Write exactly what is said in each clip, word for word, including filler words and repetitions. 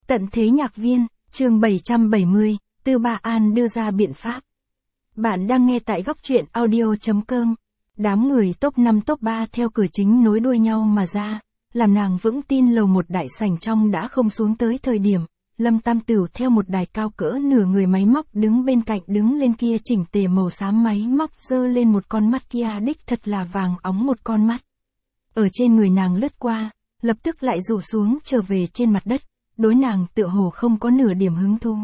Tận thế nhạc viên, chương bảy trăm bảy mươi, Tư Ba An đưa ra biện pháp. Bạn đang nghe tại góc truyện audio chấm com. Đám người top năm top ba theo cửa chính nối đuôi nhau mà ra, làm nàng vững tin lầu một đại sảnh trong đã không xuống tới thời điểm. Lâm Tam Tửu theo một đài cao cỡ nửa người máy móc đứng bên cạnh đứng lên kia chỉnh tề màu xám máy móc giơ lên một con mắt kia đích thật là vàng óng một con mắt. Ở trên người nàng lướt qua, lập tức lại rủ xuống trở về trên mặt đất, đối nàng tựa hồ không có nửa điểm hứng thú.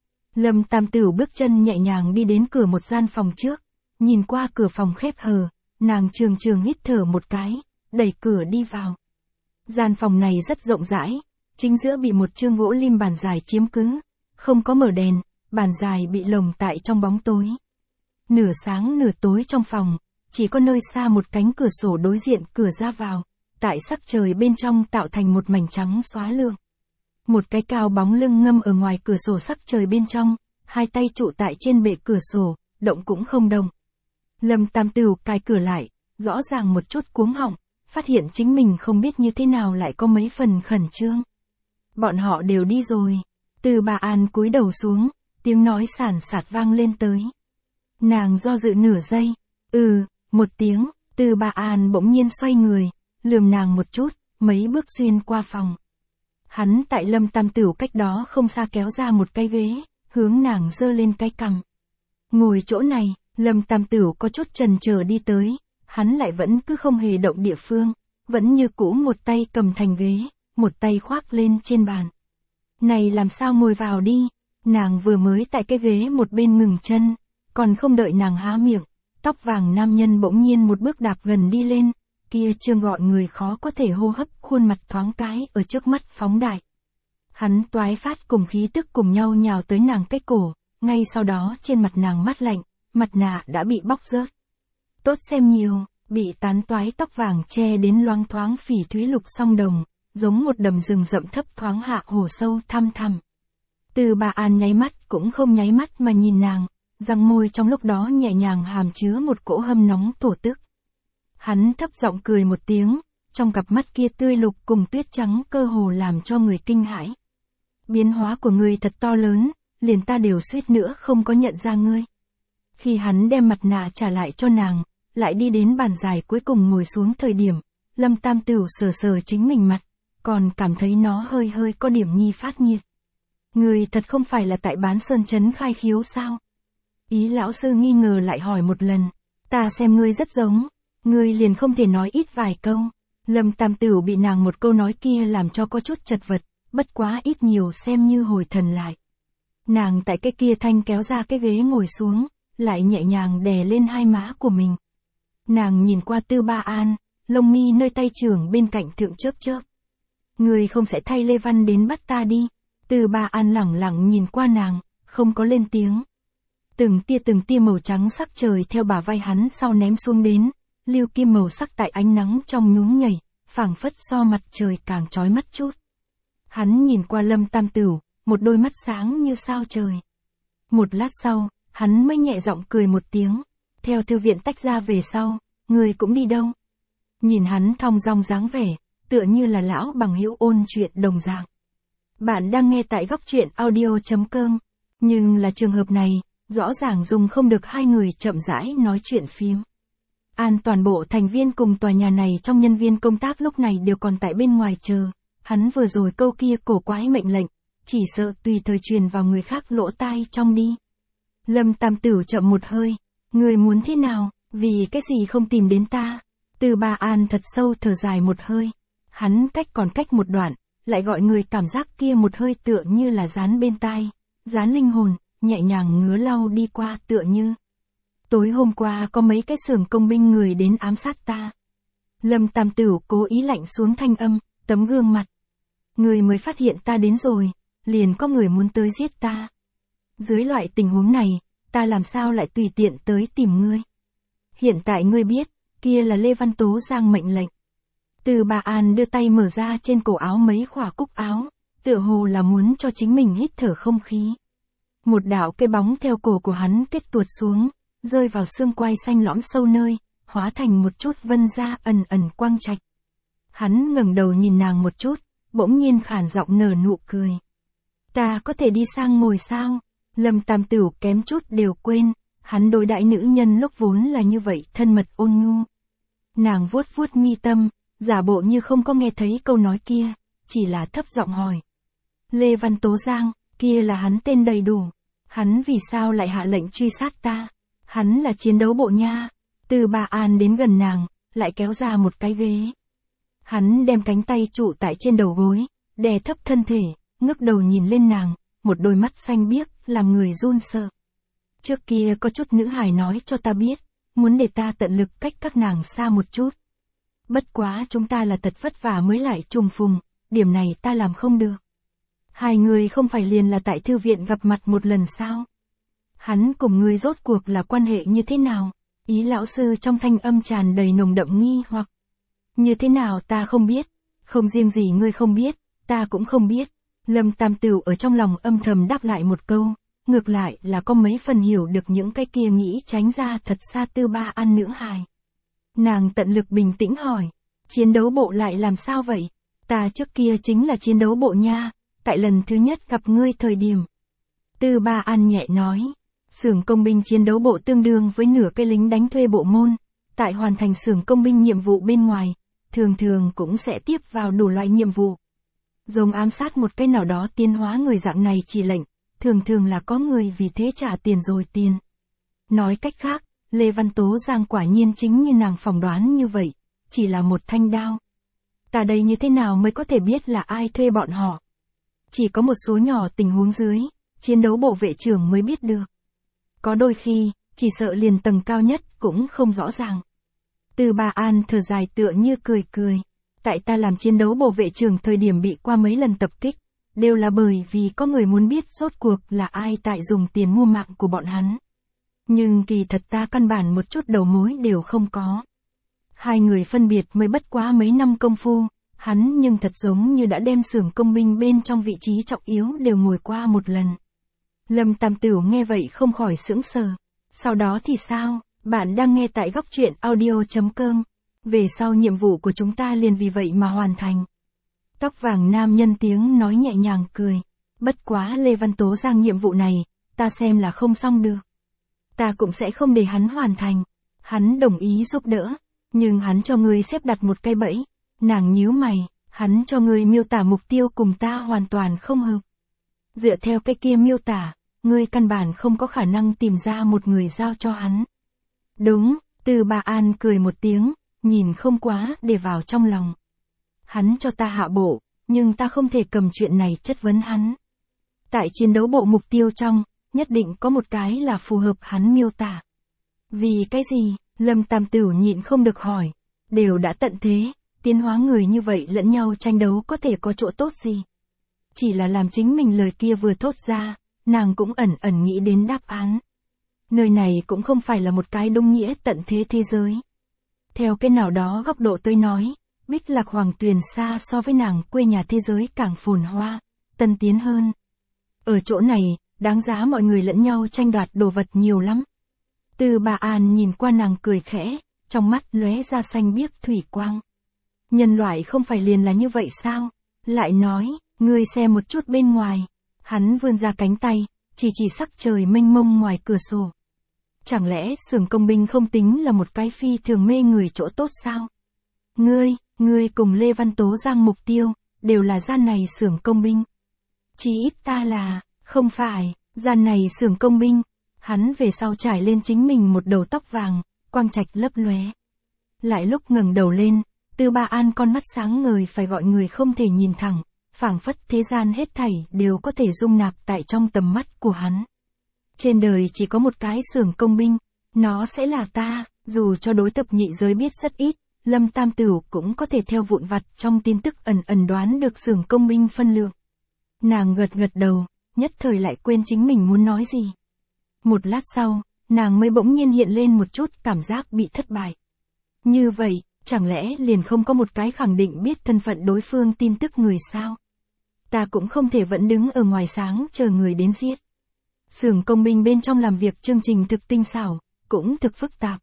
Lâm Tam Tửu bước chân nhẹ nhàng đi đến cửa một gian phòng trước, nhìn qua cửa phòng khép hờ, nàng trường trường hít thở một cái, đẩy cửa đi vào. Gian phòng này rất rộng rãi. Chính giữa bị một chương gỗ lim bàn dài chiếm cứ, không có mở đèn, bàn dài bị lồng tại trong bóng tối. Nửa sáng nửa tối trong phòng, chỉ có nơi xa một cánh cửa sổ đối diện cửa ra vào, tại sắc trời bên trong tạo thành một mảnh trắng xóa lương. Một cái cao bóng lưng ngâm ở ngoài cửa sổ sắc trời bên trong, hai tay trụ tại trên bệ cửa sổ, động cũng không động. Lâm Tam Tửu cài cửa lại, rõ ràng một chút cuống họng, phát hiện chính mình không biết như thế nào lại có mấy phần khẩn trương. Bọn họ đều đi rồi. Tư Ba An cúi đầu xuống, tiếng nói sàn sạt vang lên tới. Nàng do dự nửa giây, ừ, một tiếng, Tư Ba An bỗng nhiên xoay người, lườm nàng một chút, mấy bước xuyên qua phòng. Hắn tại Lâm Tam Tửu cách đó không xa kéo ra một cái ghế, hướng nàng giơ lên cái cằm. Ngồi chỗ này, Lâm Tam Tửu có chút chần chờ đi tới, hắn lại vẫn cứ không hề động địa phương, vẫn như cũ một tay cầm thành ghế, một tay khoác lên trên bàn. Này làm sao ngồi vào đi, nàng vừa mới tại cái ghế một bên ngừng chân, còn không đợi nàng há miệng, tóc vàng nam nhân bỗng nhiên một bước đạp gần đi lên, kia trương gọn người khó có thể hô hấp khuôn mặt thoáng cái ở trước mắt phóng đại. Hắn toái phát cùng khí tức cùng nhau nhào tới nàng cái cổ, ngay sau đó trên mặt nàng mát lạnh, mặt nạ đã bị bóc rớt. Tốt xem nhiều, bị tán toái tóc vàng che đến loáng thoáng phỉ thúy lục song đồng, giống một đầm rừng rậm thấp thoáng hạ hồ sâu thăm thẳm. Tư Ba An nháy mắt cũng không nháy mắt mà nhìn nàng, răng môi trong lúc đó nhẹ nhàng hàm chứa một cỗ hâm nóng thổ tức. Hắn thấp giọng cười một tiếng, trong cặp mắt kia tươi lục cùng tuyết trắng cơ hồ làm cho người kinh hãi. Biến hóa của ngươi thật to lớn, liền ta đều suýt nữa không có nhận ra ngươi. Khi hắn đem mặt nạ trả lại cho nàng, lại đi đến bàn dài cuối cùng ngồi xuống thời điểm, Lâm Tam Tửu sờ sờ chính mình mặt, còn cảm thấy nó hơi hơi có điểm nhi phát nhiệt. Người thật không phải là tại bán sơn chấn khai khiếu sao? Ý lão sư nghi ngờ lại hỏi một lần, ta xem ngươi rất giống, ngươi liền không thể nói ít vài câu. Lâm Tam Tửu bị nàng một câu nói kia làm cho có chút chật vật, bất quá ít nhiều xem như hồi thần lại. Nàng tại cái kia thanh kéo ra cái ghế ngồi xuống, lại nhẹ nhàng đè lên hai má của mình. Nàng nhìn qua Tư Ba An, lông mi nơi tay trưởng bên cạnh thượng chớp chớp. Người không sẽ thay Lê Văn đến bắt ta đi. Tư Ba An lẳng lặng nhìn qua nàng, không có lên tiếng. Từng tia từng tia màu trắng sắc trời theo bả vai hắn sau ném xuống đến, lưu kim màu sắc tại ánh nắng trong nhún nhảy, phảng phất so mặt trời càng chói mắt chút. Hắn nhìn qua Lâm Tam Tửu, một đôi mắt sáng như sao trời. Một lát sau, hắn mới nhẹ giọng cười một tiếng, theo thư viện tách ra về sau, người cũng đi đâu? Nhìn hắn thong dong dáng vẻ, tựa như là lão bằng hữu ôn chuyện đồng dạng. Bạn đang nghe tại góc truyện audio chấm com, nhưng là trường hợp này, rõ ràng dùng không được hai người chậm rãi nói chuyện phím. An toàn bộ thành viên cùng tòa nhà này trong nhân viên công tác lúc này đều còn tại bên ngoài chờ, hắn vừa rồi câu kia cổ quái mệnh lệnh, chỉ sợ tùy thời truyền vào người khác lỗ tai trong đi. Lâm Tam Tửu chậm một hơi, người muốn thế nào, vì cái gì không tìm đến ta? Tư Ba An thật sâu thở dài một hơi. Hắn cách còn cách một đoạn, lại gọi người cảm giác kia một hơi tựa như là dán bên tai, dán linh hồn, nhẹ nhàng ngứa lau đi qua tựa như. Tối hôm qua có mấy cái xưởng công binh người đến ám sát ta. Lâm Tam Tửu cố ý lạnh xuống thanh âm, tấm gương mặt. Người mới phát hiện ta đến rồi, liền có người muốn tới giết ta. Dưới loại tình huống này, ta làm sao lại tùy tiện tới tìm ngươi? Hiện tại ngươi biết, kia là Lê Văn Tố Giang mệnh lệnh. Tư Ba An đưa tay mở ra trên cổ áo mấy khỏa cúc áo, tựa hồ là muốn cho chính mình hít thở không khí. Một đạo cây bóng theo cổ của hắn kết tuột xuống, rơi vào xương quai xanh lõm sâu nơi, hóa thành một chút vân da ẩn ẩn quang trạch. Hắn ngẩng đầu nhìn nàng một chút, bỗng nhiên khản giọng nở nụ cười. Ta có thể đi sang ngồi sao? Lâm Tam Tửu kém chút đều quên, hắn đối đãi nữ nhân lúc vốn là như vậy thân mật ôn nhu. Nàng vuốt vuốt mi tâm, giả bộ như không có nghe thấy câu nói kia, chỉ là thấp giọng hỏi. Lê Văn Tố Giang, kia là hắn tên đầy đủ. Hắn vì sao lại hạ lệnh truy sát ta? Hắn là chiến đấu bộ nha. Từ Ba An đến gần nàng, lại kéo ra một cái ghế. Hắn đem cánh tay trụ tại trên đầu gối, đè thấp thân thể, ngước đầu nhìn lên nàng, một đôi mắt xanh biếc, làm người run sợ. Trước kia có chút nữ hài nói cho ta biết, muốn để ta tận lực cách các nàng xa một chút. Bất quá chúng ta là thật vất vả mới lại trùng phùng, điểm này ta làm không được. Hai người không phải liền là tại thư viện gặp mặt một lần sao? Hắn cùng ngươi rốt cuộc là quan hệ như thế nào? Ý lão sư trong thanh âm tràn đầy nồng đậm nghi hoặc. Như thế nào ta không biết, không riêng gì ngươi không biết, ta cũng không biết. Lâm Tam Tửu ở trong lòng âm thầm đáp lại một câu, ngược lại là có mấy phần hiểu được những cái kia nghĩ tránh ra thật xa Tư Ba An nữ hài. Nàng tận lực bình tĩnh hỏi, chiến đấu bộ lại làm sao vậy? Ta trước kia chính là chiến đấu bộ nha, tại lần thứ nhất gặp ngươi thời điểm. Tư Ba An nhẹ nói, xưởng công binh chiến đấu bộ tương đương với nửa cây lính đánh thuê bộ môn, tại hoàn thành xưởng công binh nhiệm vụ bên ngoài, thường thường cũng sẽ tiếp vào đủ loại nhiệm vụ. Giống ám sát một cái nào đó tiến hóa người dạng này chỉ lệnh, thường thường là có người vì thế trả tiền rồi tiền. Nói cách khác, Lê Văn Tố Giang quả nhiên chính như nàng phỏng đoán như vậy, chỉ là một thanh đao. Ta đây như thế nào mới có thể biết là ai thuê bọn họ? Chỉ có một số nhỏ tình huống dưới, chiến đấu bộ vệ trưởng mới biết được. Có đôi khi, chỉ sợ liền tầng cao nhất cũng không rõ ràng. Từ Ba An thở dài tựa như cười cười. Tại ta làm chiến đấu bộ vệ trưởng thời điểm bị qua mấy lần tập kích, đều là bởi vì có người muốn biết rốt cuộc là ai tại dùng tiền mua mạng của bọn hắn. Nhưng kỳ thật ta căn bản một chút đầu mối đều không có. Hai người phân biệt mới bất quá mấy năm công phu, hắn nhưng thật giống như đã đem xưởng công binh bên trong vị trí trọng yếu đều ngồi qua một lần. Lâm Tam Tửu nghe vậy không khỏi sững sờ. Sau đó thì sao? Bạn đang nghe tại góc truyện audio chấm com. Về sau nhiệm vụ của chúng ta liền vì vậy mà hoàn thành. Tóc vàng nam nhân tiếng nói nhẹ nhàng cười. Bất quá Lê Văn Tố Giang nhiệm vụ này, ta xem là không xong được. Ta cũng sẽ không để hắn hoàn thành. Hắn đồng ý giúp đỡ, nhưng hắn cho ngươi xếp đặt một cái bẫy. Nàng nhíu mày, hắn cho ngươi miêu tả mục tiêu cùng ta hoàn toàn không hợp. Dựa theo cái kia miêu tả, ngươi căn bản không có khả năng tìm ra một người giao cho hắn. Đúng, Từ Ba An cười một tiếng, nhìn không quá để vào trong lòng. Hắn cho ta hạ bộ, nhưng ta không thể cầm chuyện này chất vấn hắn. Tại chiến đấu bộ mục tiêu trong, nhất định có một cái là phù hợp hắn miêu tả. Vì cái gì? Lâm Tam Tửu nhịn không được hỏi. Đều đã tận thế, tiến hóa người như vậy lẫn nhau tranh đấu có thể có chỗ tốt gì? Chỉ là làm chính mình lời kia vừa thốt ra, nàng cũng ẩn ẩn nghĩ đến đáp án. Nơi này cũng không phải là một cái đúng nghĩa tận thế thế giới. Theo cái nào đó góc độ tôi nói, Bích Lạc Hoàng Tuyền xa so với nàng quê nhà thế giới càng phồn hoa, tân tiến hơn. Ở chỗ này, đáng giá mọi người lẫn nhau tranh đoạt đồ vật nhiều lắm. Từ Ba An nhìn qua nàng cười khẽ, trong mắt lóe ra xanh biếc thủy quang. Nhân loại không phải liền là như vậy sao? Lại nói, ngươi xem một chút bên ngoài. Hắn vươn ra cánh tay, chỉ chỉ sắc trời mênh mông ngoài cửa sổ. Chẳng lẽ xưởng công binh không tính là một cái phi thường mê người chỗ tốt sao? Ngươi, ngươi cùng Lê Văn Tố Giang mục tiêu, đều là gian này xưởng công binh. Chỉ ít ta là, không phải, gian này xưởng công binh. Hắn về sau trải lên chính mình một đầu tóc vàng, quang trạch lấp lóe. Lại lúc ngẩng đầu lên, Từ Ba An con mắt sáng ngời phải gọi người không thể nhìn thẳng, phảng phất thế gian hết thảy đều có thể dung nạp tại trong tầm mắt của hắn. Trên đời chỉ có một cái xưởng công binh, nó sẽ là ta, dù cho đối tập nhị giới biết rất ít, Lâm Tam Tửu cũng có thể theo vụn vặt trong tin tức ẩn ẩn đoán được xưởng công binh phân lượng. Nàng gật gật đầu, nhất thời lại quên chính mình muốn nói gì. Một lát sau, nàng mới bỗng nhiên hiện lên một chút cảm giác bị thất bại. Như vậy, chẳng lẽ liền không có một cái khẳng định biết thân phận đối phương tin tức người sao? Ta cũng không thể vẫn đứng ở ngoài sáng chờ người đến giết. Xưởng công binh bên trong làm việc chương trình thực tinh xảo, cũng thực phức tạp.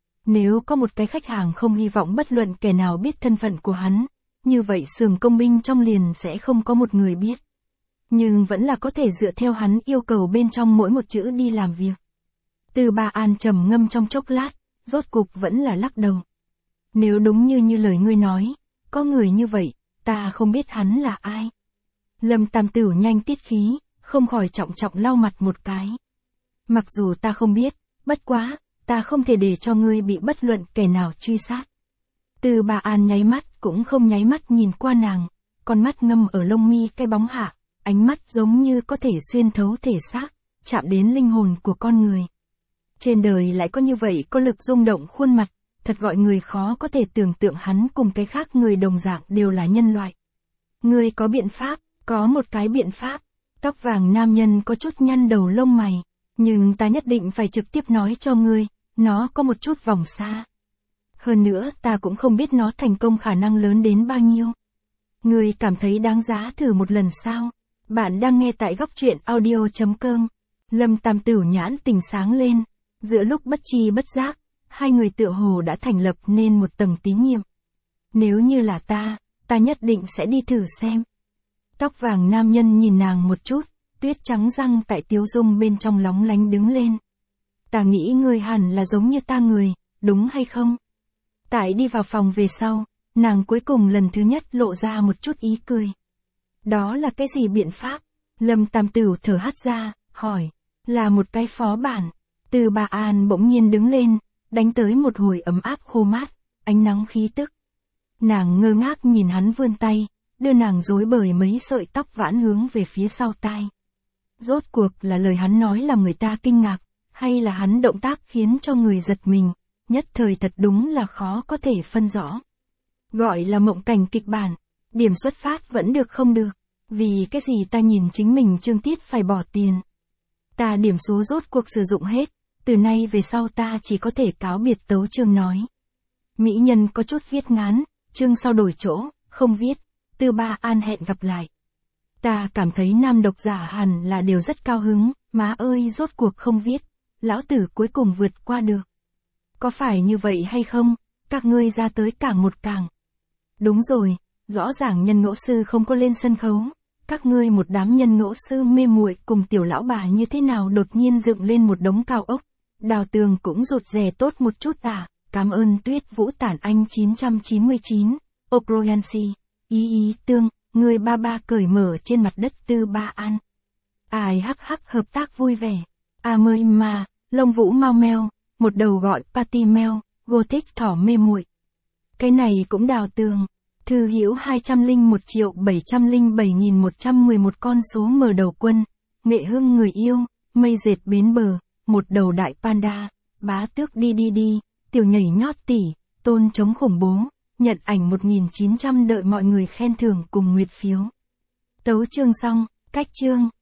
Nếu có một cái khách hàng không hy vọng bất luận kẻ nào biết thân phận của hắn, như vậy xưởng công binh trong liền sẽ không có một người biết. nhưng vẫn là có thể dựa theo hắn yêu cầu bên trong mỗi một chữ đi làm việc. Tư Ba An trầm ngâm trong chốc lát, rốt cục vẫn là lắc đầu. Nếu đúng như như lời ngươi nói, có người như vậy, ta không biết hắn là ai. Lâm Tam Tửu nhanh tiết khí, không khỏi trọng trọng lau mặt một cái. Mặc dù ta không biết, bất quá, ta không thể để cho ngươi bị bất luận kẻ nào truy sát. Tư Ba An nháy mắt cũng không nháy mắt nhìn qua nàng, con mắt ngâm ở lông mi cái bóng hạ, ánh mắt giống như có thể xuyên thấu thể xác, chạm đến linh hồn của con người. Trên đời lại có như vậy có lực rung động khuôn mặt, thật gọi người khó có thể tưởng tượng hắn cùng cái khác người đồng dạng đều là nhân loại. Ngươi có biện pháp, có một cái biện pháp. Tóc vàng nam nhân có chút nhăn đầu lông mày, nhưng ta nhất định phải trực tiếp nói cho ngươi, nó có một chút vòng xa. Hơn nữa ta cũng không biết nó thành công khả năng lớn đến bao nhiêu. Ngươi cảm thấy đáng giá thử một lần sao? Bạn đang nghe tại góc truyện audio chấm com. Lâm Tam Tửu nhãn tình sáng lên, giữa lúc bất chi bất giác, hai người tựa hồ đã thành lập nên một tầng tín nhiệm. Nếu như là ta, ta nhất định sẽ đi thử xem. Tóc vàng nam nhân nhìn nàng một chút, tuyết trắng răng tại tiếu dung bên trong lóng lánh đứng lên. Ta nghĩ ngươi hẳn là giống như ta người, đúng hay không? Tại đi vào phòng về sau, nàng cuối cùng lần thứ nhất lộ ra một chút ý cười. Đó là cái gì biện pháp? Lâm Tam Tửu thở hắt ra, hỏi. Là một cái phó bản. Tư Ba An bỗng nhiên đứng lên, đánh tới một hồi ấm áp khô mát, ánh nắng khí tức. Nàng ngơ ngác nhìn hắn vươn tay, đưa nàng rối bời mấy sợi tóc vãn hướng về phía sau tai. Rốt cuộc là lời hắn nói làm người ta kinh ngạc, hay là hắn động tác khiến cho người giật mình, nhất thời thật đúng là khó có thể phân rõ. Gọi là mộng cảnh kịch bản, điểm xuất phát vẫn được không được, vì cái gì ta nhìn chính mình chương tiết phải bỏ tiền. Ta điểm số rốt cuộc sử dụng hết, từ nay về sau ta chỉ có thể cáo biệt tấu chương nói. Mỹ nhân có chút viết ngán, chương sau đổi chỗ, không viết. Tư Ba An hẹn gặp lại. Ta cảm thấy nam độc giả hẳn là đều rất cao hứng, má ơi rốt cuộc không viết, lão tử cuối cùng vượt qua được. Có phải như vậy hay không, các ngươi ra tới cảng một cảng. Đúng rồi, rõ ràng nhân ngẫu sư không có lên sân khấu, các ngươi một đám nhân ngẫu sư mê muội cùng tiểu lão bà như thế nào đột nhiên dựng lên một đống cao ốc, đào tường cũng rụt rè tốt một chút à, cảm ơn Tuyết Vũ Tản Anh chín trăm chín mươi chín, O'Brien. Ý ý tương, người ba ba cởi mở trên mặt đất Tư Ba An. Ai hắc hắc hợp tác vui vẻ. À mơi mà, lông vũ mau meo, một đầu gọi Patty Meo, Gothic thỏ mê muội. Cái này cũng đào tường. Thư hữu hai trăm lẻ một triệu bảy trăm lẻ bảy nghìn một trăm mười một con số mở đầu quân. Nghệ hương người yêu, mây dệt bến bờ, một đầu đại panda, bá tước đi đi đi, tiểu nhảy nhót tỉ, tôn chống khủng bố. Nhận ảnh một nghìn chín trăm đợi mọi người khen thưởng cùng nguyệt phiếu. Tấu chương xong, cách chương.